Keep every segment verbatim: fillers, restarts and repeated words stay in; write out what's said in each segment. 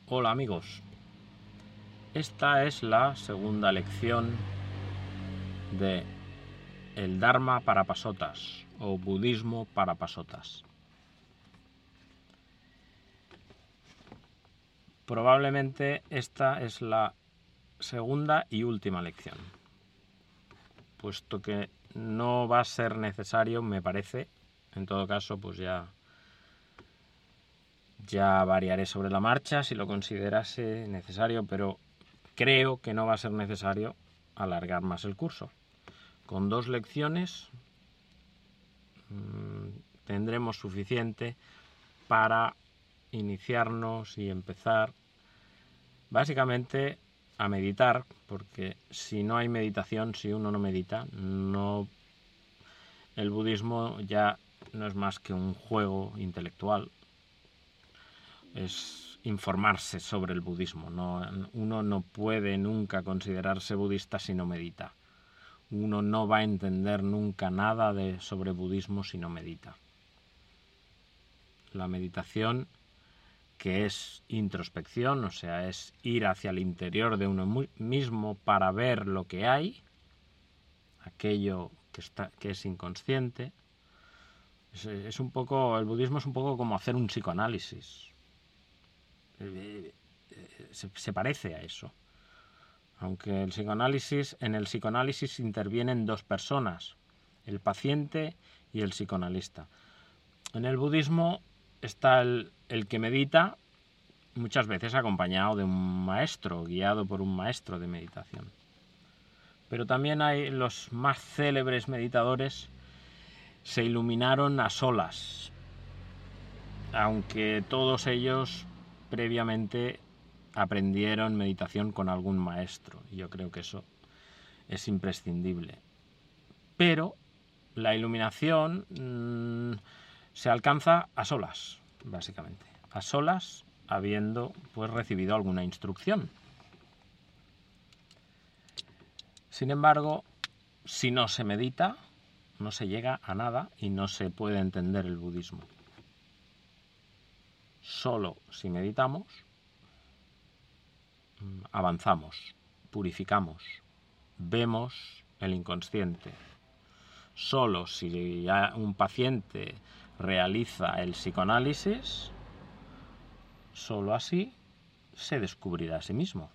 Hola amigos, esta es la segunda lección de el Dharma para pasotas o budismo para pasotas. Probablemente esta es la segunda y última lección, puesto que no va a ser necesario, me parece. En todo caso, pues ya ya variaré sobre la marcha si lo considerase necesario, pero creo que no va a ser necesario alargar más el curso. Con dos lecciones mmm, tendremos suficiente para iniciarnos y empezar básicamente a meditar, porque si no hay meditación, si uno no medita, no, el budismo ya no es más que un juego intelectual, es informarse sobre el budismo. No, uno no puede nunca considerarse budista si no medita. Uno no va a entender nunca nada de, sobre budismo si no medita. La meditación, que es introspección, o sea, es ir hacia el interior de uno mismo para ver lo que hay, aquello que, está, que es inconsciente. Es, es un poco, el budismo es un poco como hacer un psicoanálisis. Se, se parece a eso. Aunque el psicoanálisis, en el psicoanálisis intervienen dos personas, el paciente y el psicoanalista. En el budismo está el, el que medita, muchas veces acompañado de un maestro, guiado por un maestro de meditación. Pero también hay los más célebres meditadores, se iluminaron a solas, aunque todos ellos previamente aprendieron meditación con algún maestro. Yo creo que eso es imprescindible. Pero la iluminación mmm, se alcanza a solas, básicamente. A solas, habiendo pues recibido alguna instrucción. Sin embargo, si no se medita, no se llega a nada y no se puede entender el budismo. Solo si meditamos, avanzamos, purificamos, vemos el inconsciente. Solo si ya un paciente realiza el psicoanálisis, solo así se descubrirá a sí mismo,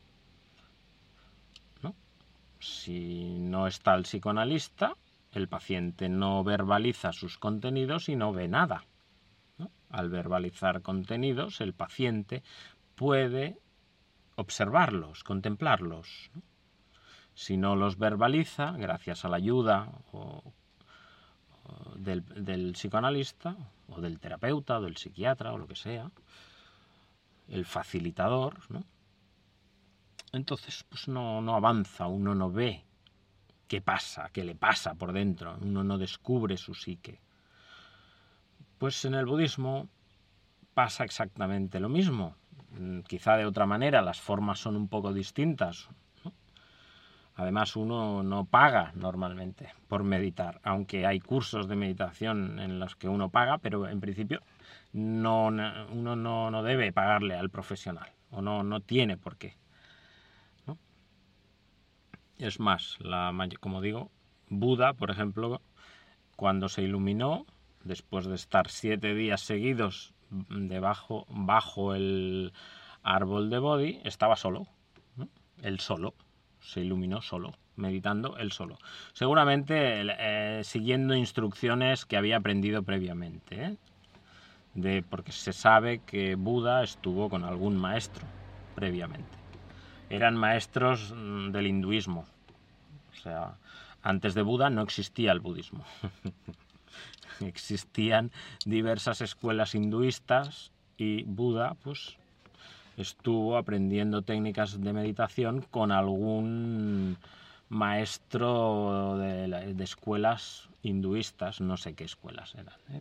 ¿no? Si no está el psicoanalista, el paciente no verbaliza sus contenidos y no ve nada, ¿no? Al verbalizar contenidos, el paciente puede observarlos, contemplarlos, ¿no? Si no los verbaliza, gracias a la ayuda o, o del, del psicoanalista o del terapeuta o del psiquiatra o lo que sea, el facilitador, ¿no? Entonces pues no, no avanza, uno no ve qué pasa, qué le pasa por dentro, uno no descubre su psique. Pues en el budismo pasa exactamente lo mismo, quizá de otra manera, las formas son un poco distintas, ¿no? Además, uno no paga normalmente por meditar, aunque hay cursos de meditación en los que uno paga, pero en principio no, uno no, no debe pagarle al profesional, o no, no tiene por qué, ¿no? Es más, la, como digo, Buda, por ejemplo, cuando se iluminó, después de estar siete días seguidos debajo, bajo el árbol de Bodhi, estaba solo, ¿no? Él solo. Se iluminó solo, meditando él solo. Seguramente eh, siguiendo instrucciones que había aprendido previamente, ¿eh? De, porque se sabe que Buda estuvo con algún maestro previamente. Eran maestros del hinduismo. O sea, antes de Buda no existía el budismo. Existían diversas escuelas hinduistas y Buda, pues, estuvo aprendiendo técnicas de meditación con algún maestro de, de escuelas hinduistas, no sé qué escuelas eran, ¿eh?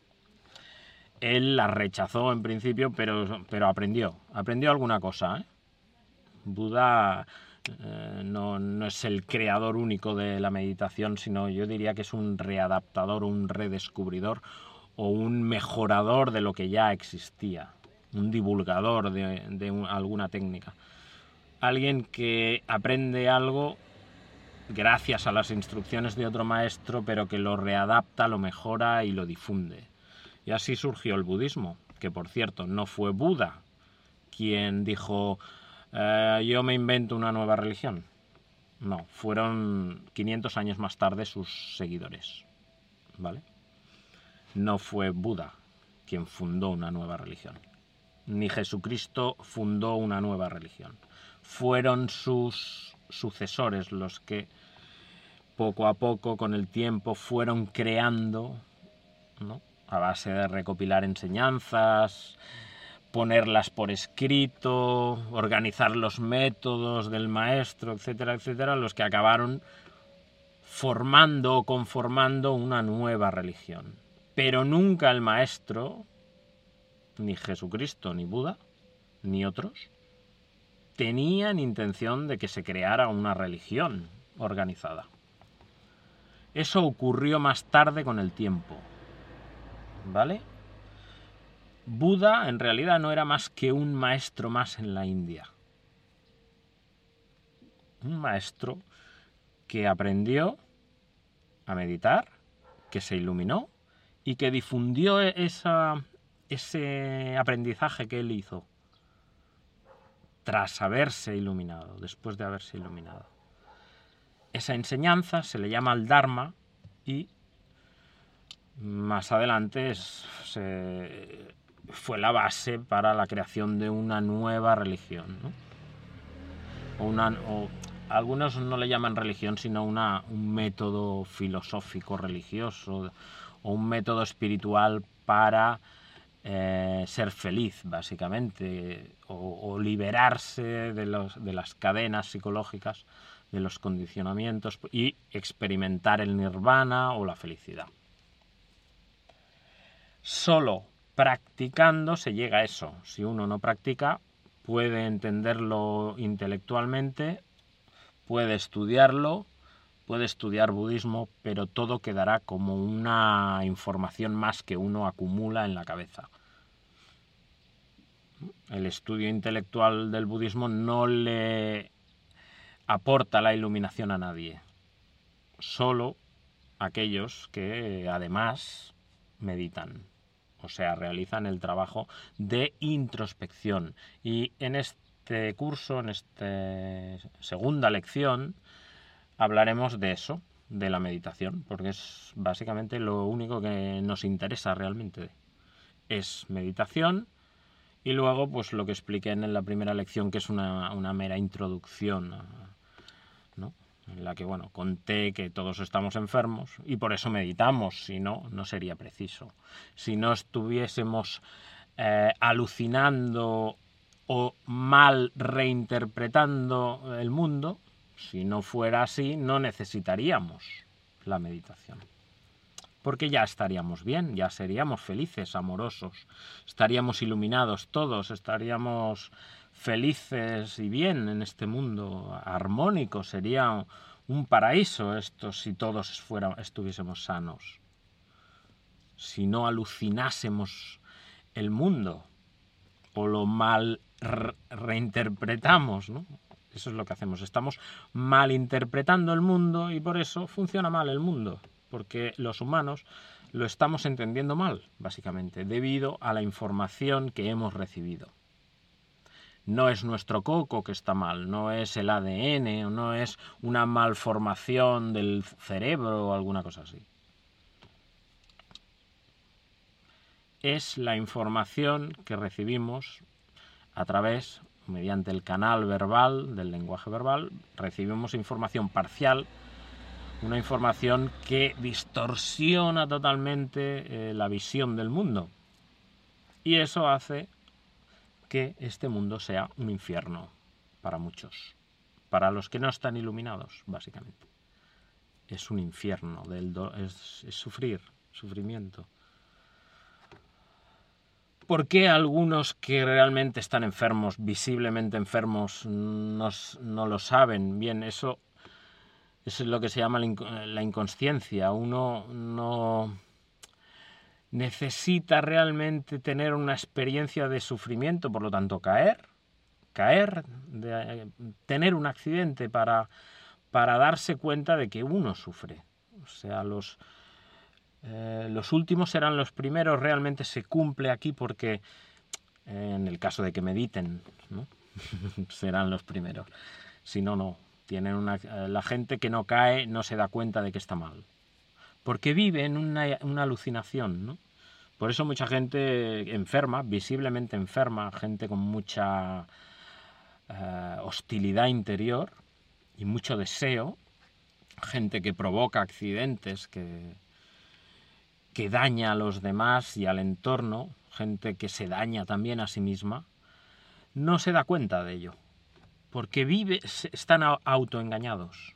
Él las rechazó en principio, pero, pero aprendió, aprendió alguna cosa, ¿eh? Buda eh, no, no es el creador único de la meditación, sino yo diría que es un readaptador, un redescubridor o un mejorador de lo que ya existía. un divulgador de, de un, alguna técnica. Alguien que aprende algo gracias a las instrucciones de otro maestro, pero que lo readapta, lo mejora y lo difunde. Y así surgió el budismo, que por cierto no fue Buda quien dijo eh, yo me invento una nueva religión. No, fueron quinientos años más tarde sus seguidores, ¿vale? No fue Buda quien fundó una nueva religión, ni Jesucristo fundó una nueva religión. Fueron sus sucesores los que poco a poco, con el tiempo, fueron creando, ¿no?, a base de recopilar enseñanzas, ponerlas por escrito, organizar los métodos del maestro, etcétera, etcétera, los que acabaron formando o conformando una nueva religión. Pero nunca el maestro, ni Jesucristo, ni Buda, ni otros, tenían intención de que se creara una religión organizada. Eso ocurrió más tarde con el tiempo, ¿vale? Buda en realidad no era más que un maestro más en la India. Un maestro que aprendió a meditar, que se iluminó y que difundió esa, ese aprendizaje que él hizo tras haberse iluminado, después de haberse iluminado. Esa enseñanza se le llama el Dharma y más adelante es, se, fue la base para la creación de una nueva religión, ¿no? O una, o, algunos no le llaman religión, sino una, un método filosófico religioso o un método espiritual para eh, ser feliz, básicamente, o, o liberarse de, los, de las cadenas psicológicas, de los condicionamientos y experimentar el nirvana o la felicidad. Solo practicando se llega a eso. Si uno no practica, puede entenderlo intelectualmente, puede estudiarlo, puede estudiar budismo, pero todo quedará como una información más que uno acumula en la cabeza. El estudio intelectual del budismo no le aporta la iluminación a nadie, solo aquellos que además meditan, o sea, realizan el trabajo de introspección. Y en este curso, en esta segunda lección, hablaremos de eso, de la meditación, porque es básicamente lo único que nos interesa realmente. Es meditación y luego pues lo que expliqué en la primera lección, que es una, una mera introducción, ¿no?, en la que, bueno, conté que todos estamos enfermos y por eso meditamos, si no, no sería preciso. Si no estuviésemos eh, alucinando o mal reinterpretando el mundo, si no fuera así, no necesitaríamos la meditación. Porque ya estaríamos bien, ya seríamos felices, amorosos, estaríamos iluminados todos, estaríamos felices y bien en este mundo armónico, sería un paraíso esto si todos fuera, estuviésemos sanos. Si no alucinásemos el mundo o lo mal re reinterpretamos, ¿no? Eso es lo que hacemos, estamos malinterpretando el mundo y por eso funciona mal el mundo, porque los humanos lo estamos entendiendo mal, básicamente, debido a la información que hemos recibido. No es nuestro coco que está mal, no es el A D N, o no es una malformación del cerebro o alguna cosa así. Es la información que recibimos a través, mediante el canal verbal, del lenguaje verbal, recibimos información parcial, una información que distorsiona totalmente eh, la visión del mundo. Y eso hace que este mundo sea un infierno para muchos, para los que no están iluminados, básicamente. Es un infierno, del do es, es sufrir, sufrimiento. ¿Por qué algunos que realmente están enfermos, visiblemente enfermos, no, no lo saben? Bien, eso, eso es lo que se llama la inconsciencia. Uno no, necesita realmente tener una experiencia de sufrimiento, por lo tanto caer, caer, de, tener un accidente para, para darse cuenta de que uno sufre. O sea, los, eh, los últimos serán los primeros, realmente se cumple aquí porque, eh, en el caso de que mediten, ¿no? serán los primeros. Si no, no. Tienen una, la gente que no cae no se da cuenta de que está mal. Porque vive en una, una alucinación, ¿no? Por eso mucha gente enferma, visiblemente enferma, gente con mucha eh, hostilidad interior y mucho deseo, gente que provoca accidentes, que, que daña a los demás y al entorno, gente que se daña también a sí misma, no se da cuenta de ello, porque vive, están autoengañados.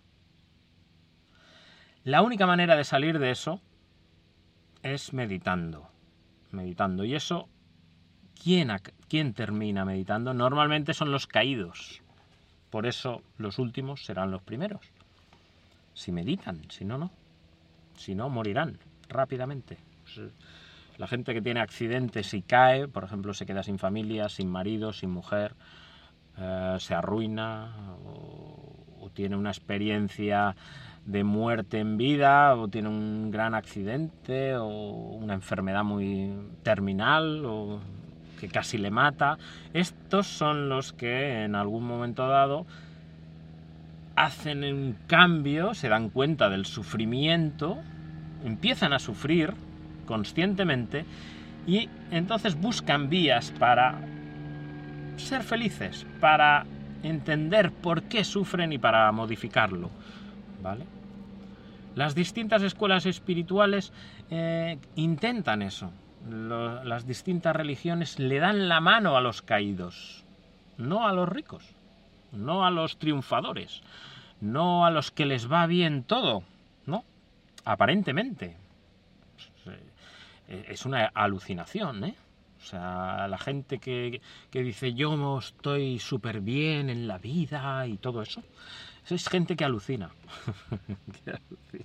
La única manera de salir de eso es meditando, meditando. Y eso, ¿quién, ¿quién termina meditando? Normalmente son los caídos. Por eso los últimos serán los primeros. Si meditan, si no, no. Si no, morirán rápidamente. La gente que tiene accidentes y cae, por ejemplo, se queda sin familia, sin marido, sin mujer, eh, se arruina o, o tiene una experiencia de muerte en vida, o tiene un gran accidente o una enfermedad muy terminal o que casi le mata. Estos son los que en algún momento dado hacen un cambio, se dan cuenta del sufrimiento, empiezan a sufrir conscientemente y entonces buscan vías para ser felices, para entender por qué sufren y para modificarlo, ¿vale? Las distintas escuelas espirituales eh, intentan eso. Lo, las distintas religiones le dan la mano a los caídos, no a los ricos, no a los triunfadores, no a los que les va bien todo, ¿no? Aparentemente. Es una alucinación, ¿eh? O sea, la gente que, que dice yo estoy súper bien en la vida y todo eso, es gente que alucina. que alucina.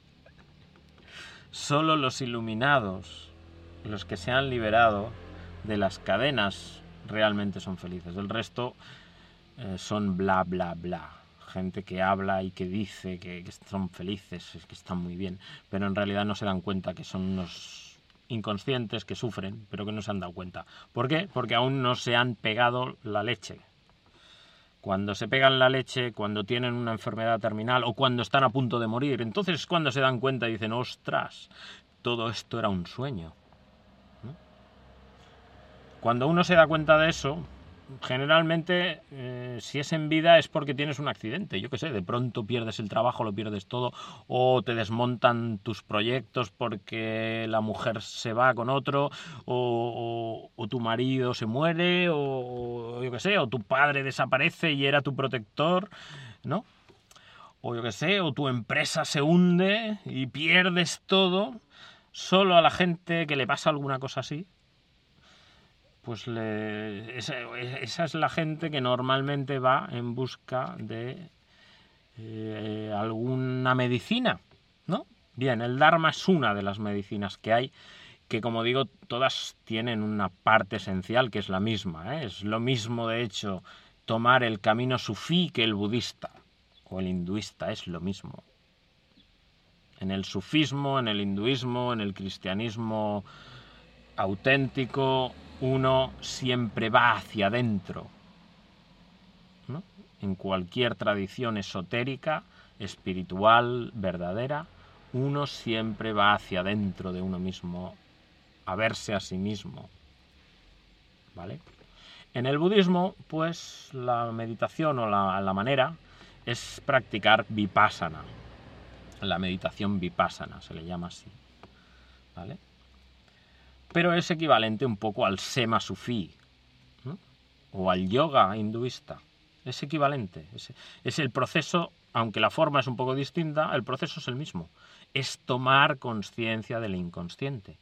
Solo los iluminados, los que se han liberado de las cadenas, realmente son felices. El resto eh, son bla, bla, bla. Gente que habla y que dice que, que son felices, que están muy bien, pero en realidad no se dan cuenta que son unos inconscientes que sufren, pero que no se han dado cuenta. ¿Por qué? Porque aún no se han pegado la leche. Cuando se pegan la leche, cuando tienen una enfermedad terminal o cuando están a punto de morir, entonces es cuando se dan cuenta y dicen, ostras, todo esto era un sueño, ¿no? Cuando uno se da cuenta de eso, generalmente, eh, si es en vida es porque tienes un accidente, yo qué sé, de pronto pierdes el trabajo, lo pierdes todo, o te desmontan tus proyectos porque la mujer se va con otro, o, o, o tu marido se muere, o, o yo qué sé, o tu padre desaparece y era tu protector, ¿no? O yo qué sé, o tu empresa se hunde y pierdes todo. Solo a la gente que le pasa alguna cosa así, pues le, esa, esa es la gente que normalmente va en busca de eh, alguna medicina, ¿no? Bien, el Dharma es una de las medicinas que hay, que como digo, todas tienen una parte esencial que es la misma, ¿eh? Es lo mismo, de hecho, tomar el camino sufí que el budista o el hinduista, es lo mismo. En el sufismo, en el hinduismo, en el cristianismo auténtico, uno siempre va hacia adentro, ¿no? En cualquier tradición esotérica, espiritual, verdadera, uno siempre va hacia adentro de uno mismo, a verse a sí mismo, ¿vale? En el budismo, pues, la meditación o la, la manera es practicar vipassana. La meditación vipassana se le llama así, ¿vale? Pero es equivalente un poco al sema sufí, ¿no? O al yoga hinduista. Es equivalente. Es, es el proceso, aunque la forma es un poco distinta, el proceso es el mismo. Es tomar conciencia del inconsciente.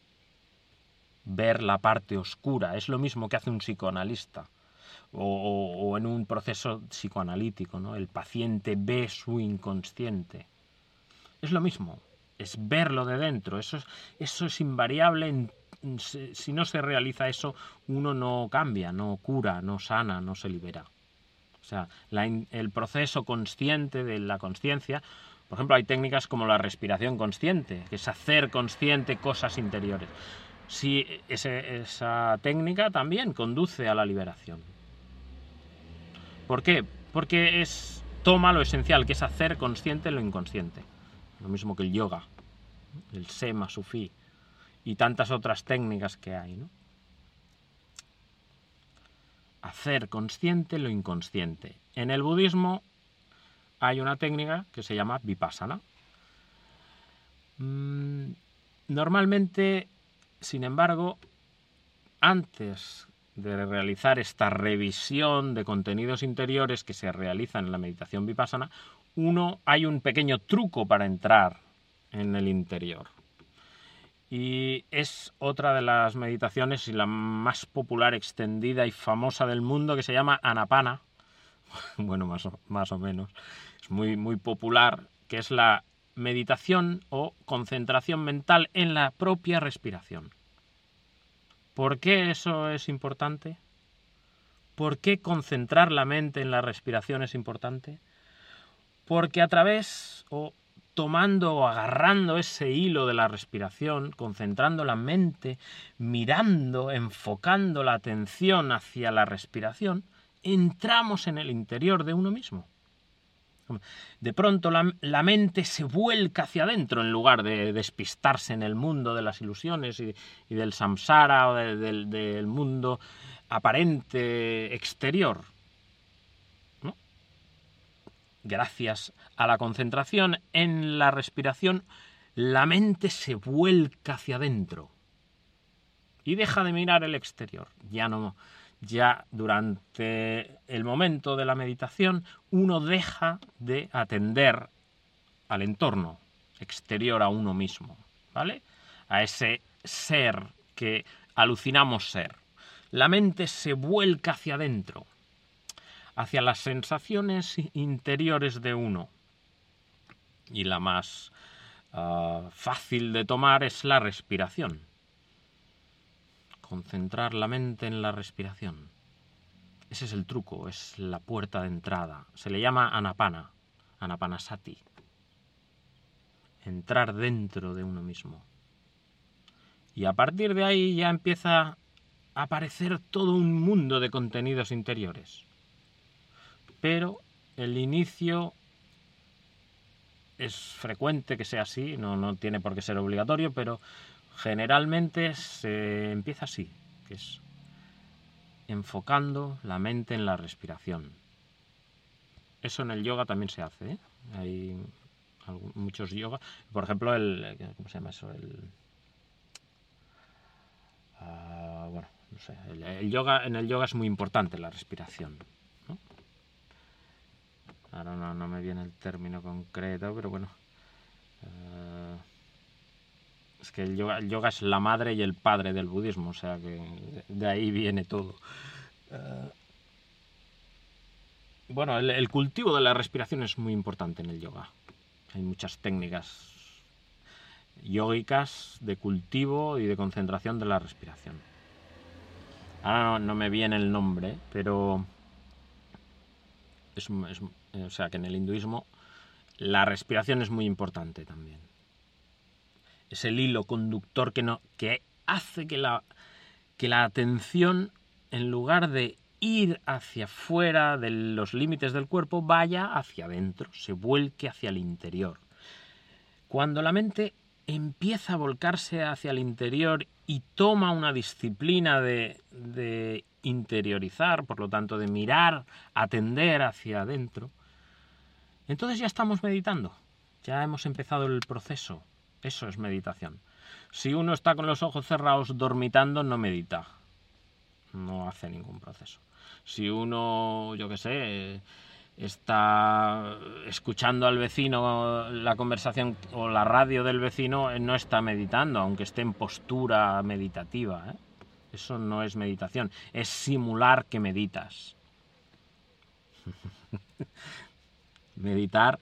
Ver la parte oscura. Es lo mismo que hace un psicoanalista. O, o, o en un proceso psicoanalítico, ¿no? El paciente ve su inconsciente. Es lo mismo. es verlo de dentro. Eso es, eso es invariable. En, si no se realiza eso, uno no cambia, no cura, no sana, no se libera. O sea, la, el proceso consciente de la consciencia, por ejemplo, hay técnicas como la respiración consciente, que es hacer consciente cosas interiores. Si ese, esa técnica también conduce a la liberación. ¿Por qué? Porque es, toma lo esencial, que es hacer consciente lo inconsciente. Lo mismo que el yoga, el sema, sufí y tantas otras técnicas que hay, ¿no? Hacer consciente lo inconsciente. En el budismo hay una técnica que se llama vipassana. Mm, normalmente, sin embargo, antes de realizar esta revisión de contenidos interiores que se realiza en la meditación vipassana, uno hay un pequeño truco para entrar en el interior. Y es otra de las meditaciones y la más popular, extendida y famosa del mundo, que se llama Anapana. Bueno, más o, más o menos. Es muy, muy popular, que es la meditación o concentración mental en la propia respiración. ¿Por qué eso es importante? ¿Por qué concentrar la mente en la respiración es importante? Porque a través o tomando o agarrando ese hilo de la respiración, concentrando la mente, mirando, enfocando la atención hacia la respiración, entramos en el interior de uno mismo. De pronto la, la mente se vuelca hacia adentro en lugar de despistarse en el mundo de las ilusiones y, y del samsara o de, de, del mundo aparente exterior, ¿no? Gracias a la concentración en la respiración, la mente se vuelca hacia adentro y deja de mirar el exterior. Ya no... Ya durante el momento de la meditación uno deja de atender al entorno exterior a uno mismo, ¿vale? A ese ser que alucinamos ser. La mente se vuelca hacia adentro, hacia las sensaciones interiores de uno. Y la más uh, fácil de tomar es la respiración. Concentrar la mente en la respiración. Ese es el truco, es la puerta de entrada. Se le llama Anapana, Anapanasati. Entrar dentro de uno mismo. Y a partir de ahí ya empieza a aparecer todo un mundo de contenidos interiores. Pero el inicio es frecuente que sea así, no, no tiene por qué ser obligatorio, pero generalmente se empieza así, que es enfocando la mente en la respiración. Eso en el yoga también se hace, ¿eh? Hay muchos yoga, por ejemplo, el ¿cómo se llama eso? El uh, bueno, no sé, el, el yoga, en el yoga es muy importante la respiración, ¿no? Ahora no, no me viene el término concreto, pero bueno. Uh, es que el yoga, el yoga es la madre y el padre del budismo, o sea que de ahí viene todo. Uh, bueno, el, el cultivo de la respiración es muy importante en el yoga. Hay muchas técnicas yógicas de cultivo y de concentración de la respiración. Ahora no, no me viene el nombre, pero es, es, o sea que en el hinduismo la respiración es muy importante también. Es el hilo conductor que, no, que hace que la, que la atención, en lugar de ir hacia fuera de los límites del cuerpo, vaya hacia adentro, se vuelque hacia el interior. Cuando la mente empieza a volcarse hacia el interior y toma una disciplina de, de interiorizar, por lo tanto de mirar, atender hacia adentro, entonces ya estamos meditando, ya hemos empezado el proceso. Eso es meditación. Si uno está con los ojos cerrados dormitando, no medita, no hace ningún proceso. Si uno, yo qué sé, está escuchando al vecino la conversación o la radio del vecino, no está meditando, aunque esté en postura meditativa, ¿eh? Eso no es meditación, es simular que meditas. Meditar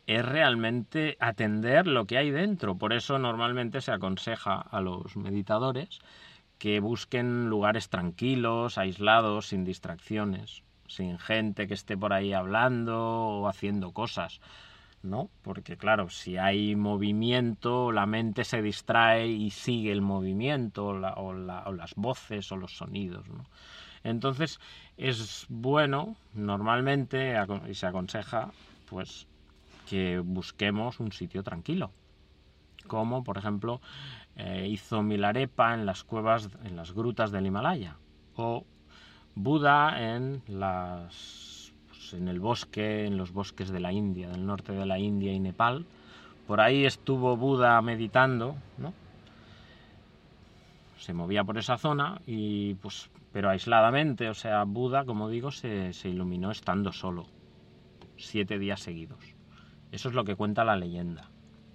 es realmente atender lo que hay dentro. Por eso normalmente se aconseja a los meditadores que busquen lugares tranquilos, aislados, sin distracciones, sin gente que esté por ahí hablando o haciendo cosas, ¿no? Porque claro, si hay movimiento, la mente se distrae y sigue el movimiento o, la, o, la, o las voces o los sonidos, ¿no? Entonces es bueno, normalmente, y se aconseja, pues que busquemos un sitio tranquilo, como por ejemplo eh, hizo Milarepa en las cuevas, en las grutas del Himalaya, o Buda en las pues, en el bosque, en los bosques de la India, del norte de la India y Nepal. Por ahí estuvo Buda meditando, ¿no? Se movía por esa zona y pues pero aisladamente, o sea, Buda, como digo, se, se iluminó estando solo, siete días seguidos. Eso es lo que cuenta la leyenda.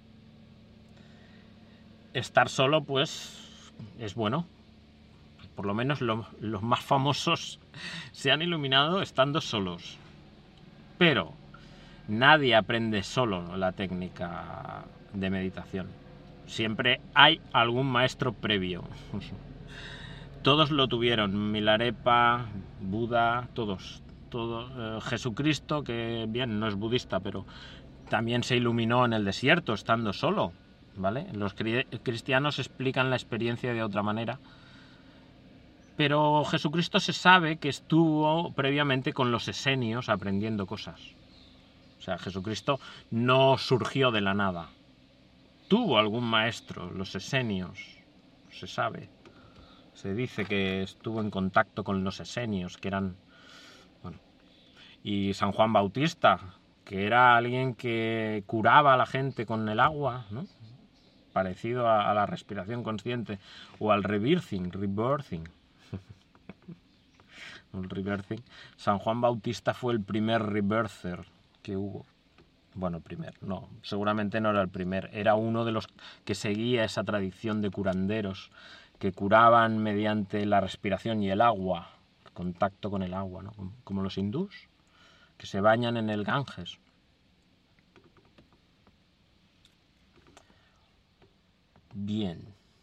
Estar solo, pues, es bueno. Por lo menos lo, los más famosos se han iluminado estando solos. Pero nadie aprende solo la técnica de meditación. Siempre hay algún maestro previo. Todos lo tuvieron, Milarepa, Buda, todos. Todo, eh, Jesucristo, que bien, no es budista, pero también se iluminó en el desierto, estando solo, ¿vale? Los cristianos explican la experiencia de otra manera, pero Jesucristo se sabe que estuvo previamente con los esenios aprendiendo cosas. O sea, Jesucristo no surgió de la nada. Tuvo algún maestro, los esenios, se sabe. Se dice que estuvo en contacto con los esenios, que eran... Bueno, y San Juan Bautista, que era alguien que curaba a la gente con el agua, ¿no? Parecido a, a la respiración consciente, o al rebirthing, rebirthing. El rebirthing. San Juan Bautista fue el primer rebirther que hubo. Bueno, primer, no, seguramente no era el primer, era uno de los que seguía esa tradición de curanderos que curaban mediante la respiración y el agua, el contacto con el agua, ¿no? Como los hindús, que se bañan en el Ganges. Bien.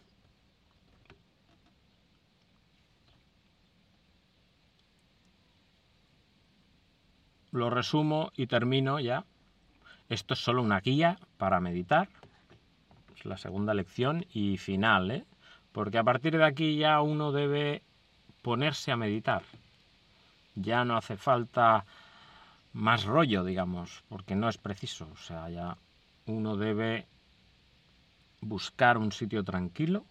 Lo resumo y termino ya. Esto es solo una guía para meditar. Es la segunda lección y final, ¿eh? Porque a partir de aquí ya uno debe ponerse a meditar. Ya no hace falta más rollo, digamos, porque no es preciso. O sea, ya uno debe buscar un sitio tranquilo,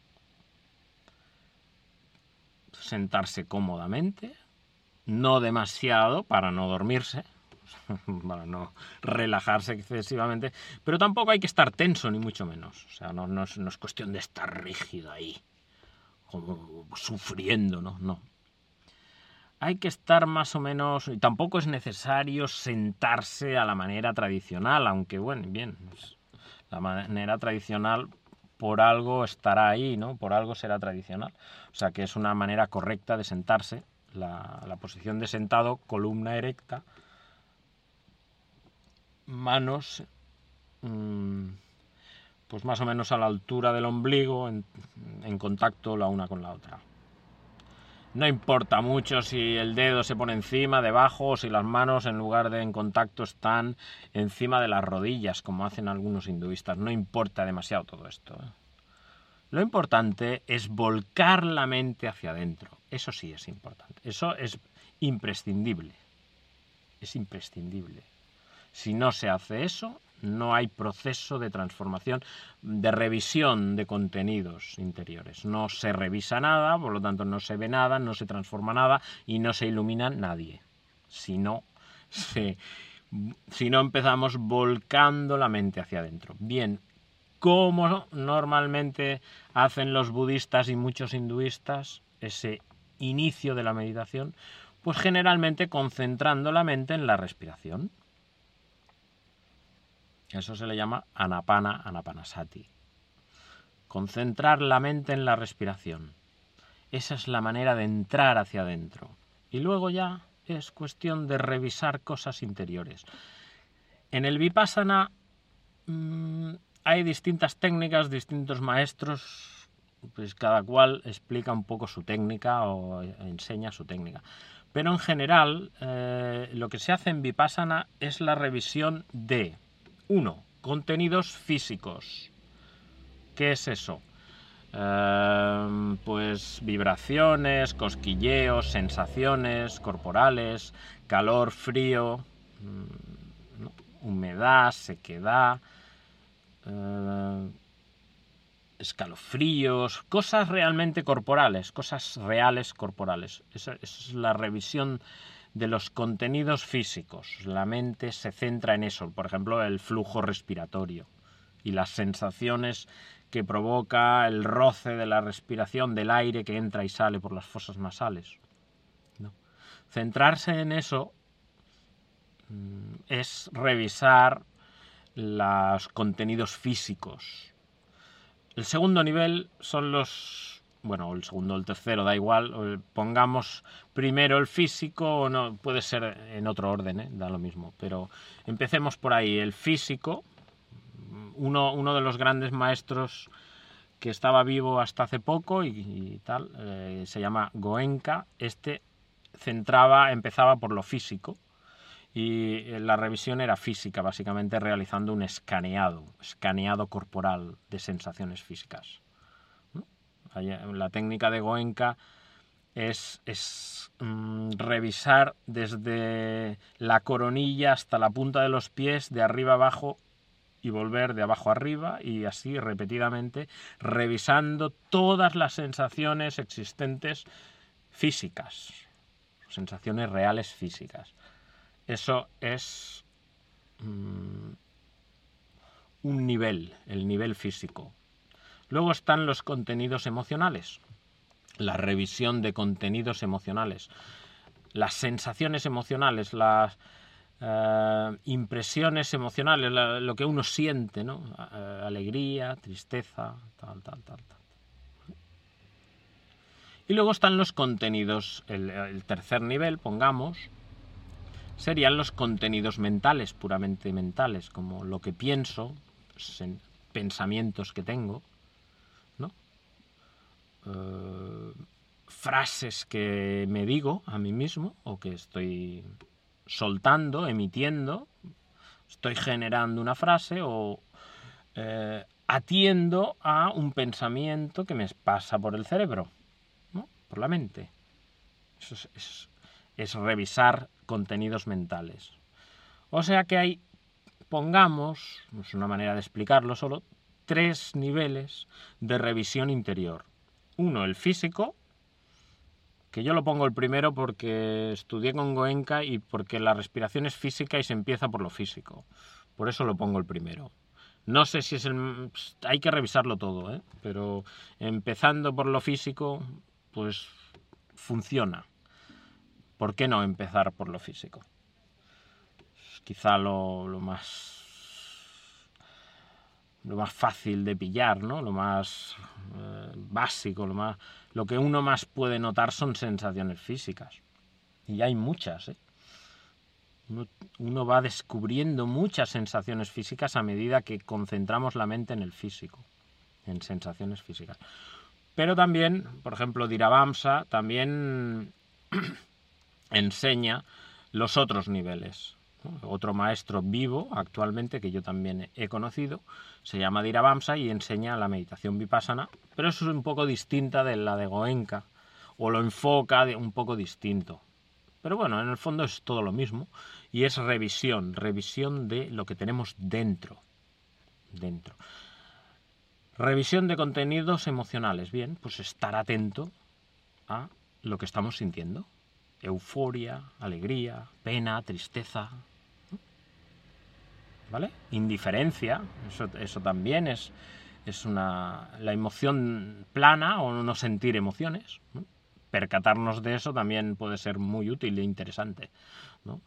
sentarse cómodamente, no demasiado para no dormirse, para no relajarse excesivamente, pero tampoco hay que estar tenso, ni mucho menos. O sea, no, no, es, no es cuestión de estar rígido ahí, como sufriendo, ¿no? No. Hay que estar más o menos... Y tampoco es necesario sentarse a la manera tradicional, aunque, bueno, bien, la manera tradicional por algo estará ahí, ¿no? Por algo será tradicional. O sea, que es una manera correcta de sentarse. La, la posición de sentado, columna erecta, manos mmm, pues más o menos a la altura del ombligo, en, en contacto la una con la otra. No importa mucho si el dedo se pone encima, debajo, o si las manos en lugar de en contacto están encima de las rodillas, como hacen algunos hinduistas. No importa demasiado todo esto, ¿eh? Lo importante es volcar la mente hacia adentro. Eso sí es importante. Eso es imprescindible. Es imprescindible. Si no se hace eso, no hay proceso de transformación, de revisión de contenidos interiores. No se revisa nada, por lo tanto no se ve nada, no se transforma nada y no se ilumina nadie. Si no, se, si no empezamos volcando la mente hacia adentro. Bien, ¿cómo normalmente hacen los budistas y muchos hinduistas ese inicio de la meditación? Pues generalmente concentrando la mente en la respiración. Eso se le llama Anapana Anapanasati. Concentrar la mente en la respiración. Esa es la manera de entrar hacia adentro. Y luego ya es cuestión de revisar cosas interiores. En el Vipassana mmm, hay distintas técnicas, distintos maestros, pues cada cual explica un poco su técnica o enseña su técnica. Pero en general, eh, lo que se hace en Vipassana es la revisión de, uno, contenidos físicos. ¿Qué es eso? Eh, pues vibraciones, cosquilleos, sensaciones corporales, calor, frío, ¿no? Humedad, sequedad, eh, escalofríos, cosas realmente corporales, cosas reales corporales. Esa, esa es la revisión de los contenidos físicos. La mente se centra en eso, por ejemplo, el flujo respiratorio y las sensaciones que provoca el roce de la respiración del aire que entra y sale por las fosas nasales. ¿No? Centrarse en eso mmm, es revisar los contenidos físicos. El segundo nivel son los... Bueno, el segundo o el tercero, da igual. Pongamos primero el físico, o no, puede ser en otro orden, ¿eh? Da lo mismo. Pero empecemos por ahí. El físico, uno, uno de los grandes maestros que estaba vivo hasta hace poco y, y tal, eh, se llama Goenka. Este centraba, empezaba por lo físico. Y la revisión era física, básicamente realizando un escaneado, escaneado corporal de sensaciones físicas. ¿No? La técnica de Goenka es, es mmm, revisar desde la coronilla hasta la punta de los pies, de arriba abajo y volver de abajo arriba, y así repetidamente, revisando todas las sensaciones existentes físicas, sensaciones reales físicas. Eso es mmm, un nivel, el nivel físico. Luego están los contenidos emocionales, la revisión de contenidos emocionales, las sensaciones emocionales, las eh, impresiones emocionales, la, lo que uno siente, ¿no? Alegría, tristeza, tal, tal, tal, tal. Y luego están los contenidos, el, el tercer nivel, pongamos, serían los contenidos mentales, puramente mentales, como lo que pienso, pensamientos que tengo, ¿no? Eh, frases que me digo a mí mismo o que estoy soltando, emitiendo, estoy generando una frase o eh, atiendo a un pensamiento que me pasa por el cerebro, ¿no? Por la mente. Eso es, es, es revisar contenidos mentales. O sea que hay, pongamos, es una manera de explicarlo solo, tres niveles de revisión interior. Uno, el físico, que yo lo pongo el primero porque estudié con Goenka y porque la respiración es física y se empieza por lo físico. Por eso lo pongo el primero. No sé si es el... Hay que revisarlo todo, ¿eh? Pero empezando por lo físico, pues funciona. ¿Por qué no empezar por lo físico? Quizá lo, lo más lo más fácil de pillar, ¿no? Lo más eh, básico, lo más lo que uno más puede notar son sensaciones físicas. Y hay muchas, ¿eh? Uno, uno va descubriendo muchas sensaciones físicas a medida que concentramos la mente en el físico, en sensaciones físicas. Pero también, por ejemplo, Dhiravamsa también enseña los otros niveles. Otro maestro vivo actualmente que yo también he conocido se llama Dhiravamsa y enseña la meditación vipassana, pero eso es un poco distinta de la de Goenka, o lo enfoca de un poco distinto. Pero bueno, en el fondo es todo lo mismo y es revisión, revisión de lo que tenemos dentro. Dentro. Revisión de contenidos emocionales. Bien, pues estar atento a lo que estamos sintiendo. Euforia, alegría, pena, tristeza, ¿vale? Indiferencia, eso, eso también es, es una, la emoción plana o no sentir emociones, ¿no? Percatarnos de eso también puede ser muy útil e interesante, ¿no?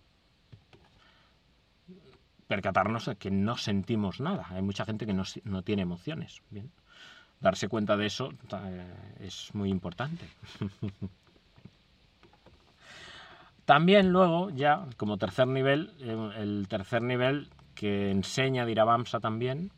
Percatarnos de que no sentimos nada. Hay mucha gente que no, no tiene emociones. Bien. Darse cuenta de eso eh, es muy importante. También luego, ya como tercer nivel, el tercer nivel que enseña Dhiravamsa también,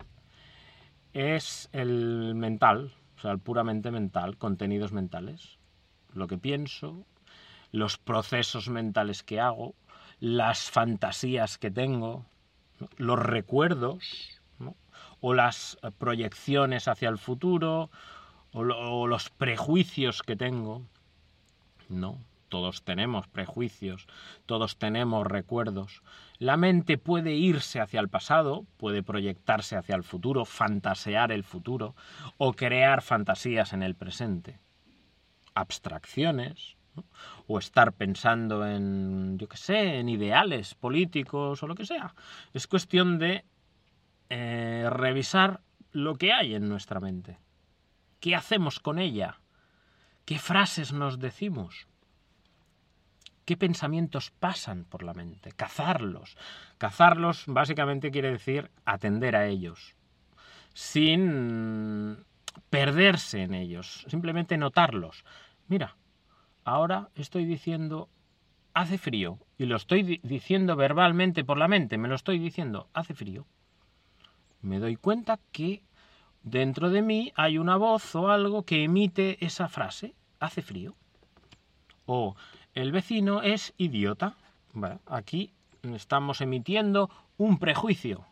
es el mental, o sea, el puramente mental, contenidos mentales. Lo que pienso, los procesos mentales que hago, las fantasías que tengo, ¿no? Los recuerdos, ¿no? O las proyecciones hacia el futuro, o, lo, o los prejuicios que tengo. No, todos tenemos prejuicios, todos tenemos recuerdos. La mente puede irse hacia el pasado, puede proyectarse hacia el futuro, fantasear el futuro o crear fantasías en el presente. Abstracciones, ¿no? O estar pensando en, yo qué sé, en ideales políticos o lo que sea. Es cuestión de eh, revisar lo que hay en nuestra mente. ¿Qué hacemos con ella? ¿Qué frases nos decimos? ¿Qué pensamientos pasan por la mente? Cazarlos. Cazarlos básicamente quiere decir atender a ellos, sin perderse en ellos, simplemente notarlos. Mira, ahora estoy diciendo hace frío y lo estoy di- diciendo verbalmente por la mente, me lo estoy diciendo hace frío. Me doy cuenta que dentro de mí hay una voz o algo que emite esa frase, hace frío. O el vecino es idiota. Bueno, aquí estamos emitiendo un prejuicio.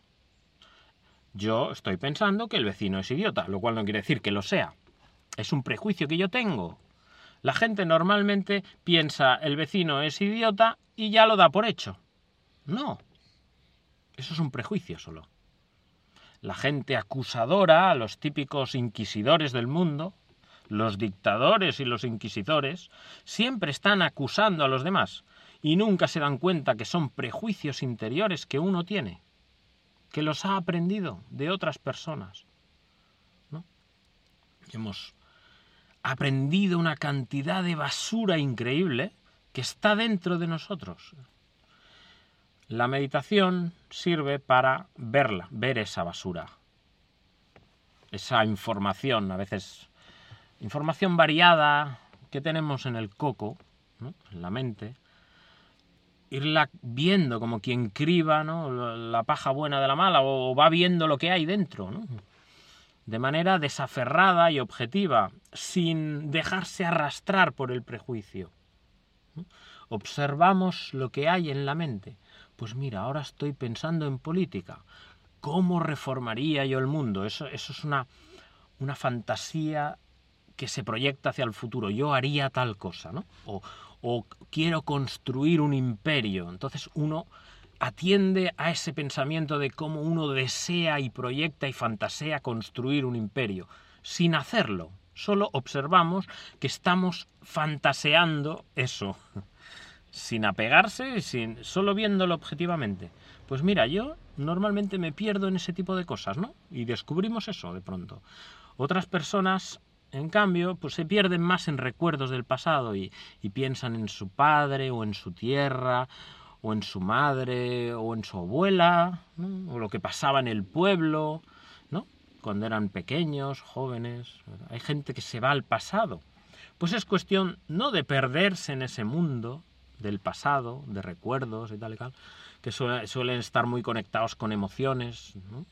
Yo estoy pensando que el vecino es idiota, lo cual no quiere decir que lo sea. Es un prejuicio que yo tengo. La gente normalmente piensa el vecino es idiota y ya lo da por hecho. No. Eso es un prejuicio solo. La gente acusadora, los típicos inquisidores del mundo, los dictadores y los inquisidores, siempre están acusando a los demás y nunca se dan cuenta que son prejuicios interiores que uno tiene, que los ha aprendido de otras personas, ¿no? Hemos aprendido una cantidad de basura increíble que está dentro de nosotros. La meditación sirve para verla, ver esa basura, esa información, a veces información variada que tenemos en el coco, ¿no? En la mente, irla viendo como quien criba, ¿no? La paja buena de la mala, o va viendo lo que hay dentro, ¿no? De manera desaferrada y objetiva, sin dejarse arrastrar por el prejuicio, ¿no? Observamos lo que hay en la mente. Pues mira, ahora estoy pensando en política. ¿Cómo reformaría yo el mundo? Eso, eso es una, una fantasía que se proyecta hacia el futuro. Yo haría tal cosa, ¿no? O, o quiero construir un imperio. Entonces uno atiende a ese pensamiento de cómo uno desea y proyecta y fantasea construir un imperio, sin hacerlo. Solo observamos que estamos fantaseando eso, sin apegarse, sin, solo viéndolo objetivamente. Pues mira, yo normalmente me pierdo en ese tipo de cosas, ¿no? Y descubrimos eso de pronto. Otras personas, en cambio, pues se pierden más en recuerdos del pasado y, y piensan en su padre o en su tierra o en su madre o en su abuela, ¿no? O lo que pasaba en el pueblo, ¿no? Cuando eran pequeños, jóvenes. Hay gente que se va al pasado. Pues es cuestión no de perderse en ese mundo del pasado, de recuerdos y tal y tal, que suelen, suelen estar muy conectados con emociones, ¿no?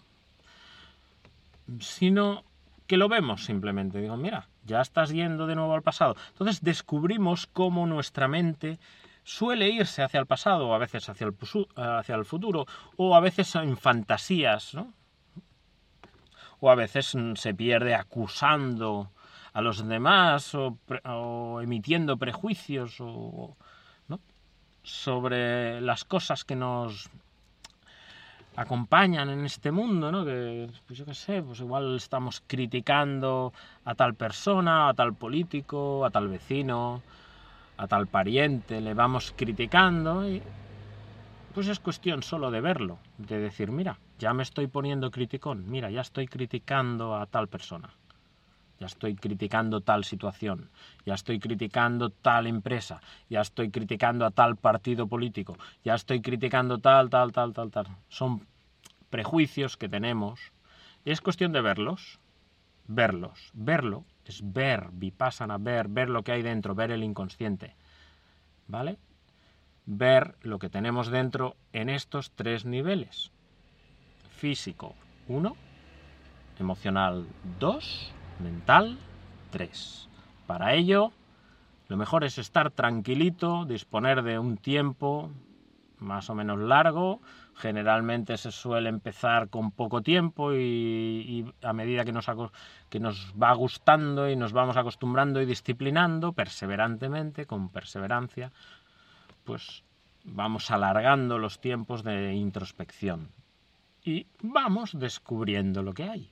Sino que lo vemos simplemente. Digo, mira, ya estás yendo de nuevo al pasado. Entonces descubrimos cómo nuestra mente suele irse hacia el pasado, o a veces hacia el, hacia el futuro, o a veces en fantasías, ¿no? O a veces se pierde acusando a los demás o, o emitiendo prejuicios o, ¿no? sobre las cosas que nos acompañan en este mundo, ¿no? Que, pues yo qué sé, pues igual estamos criticando a tal persona, a tal político, a tal vecino, a tal pariente, le vamos criticando y pues es cuestión solo de verlo, de decir, mira, ya me estoy poniendo criticón, mira, ya estoy criticando a tal persona, ya estoy criticando tal situación, ya estoy criticando tal empresa, ya estoy criticando a tal partido político, ya estoy criticando tal, tal, tal, tal, tal. Son prejuicios que tenemos. Es cuestión de verlos, verlos, verlo, es ver, vipassana, ver, ver lo que hay dentro, ver el inconsciente, ¿vale? ver lo que tenemos dentro en estos tres niveles. Físico, uno. Emocional, dos. Mental, tres. Para ello, lo mejor es estar tranquilito, disponer de un tiempo más o menos largo. Generalmente se suele empezar con poco tiempo y, y a medida que nos, que nos va gustando y nos vamos acostumbrando y disciplinando, perseverantemente, con perseverancia, pues vamos alargando los tiempos de introspección y vamos descubriendo lo que hay.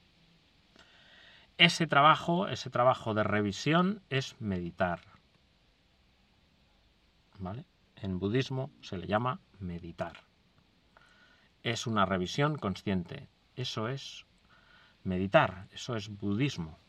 Ese trabajo, ese trabajo de revisión es meditar, ¿vale? En budismo se le llama meditar. Es una revisión consciente. Eso es meditar, eso es budismo.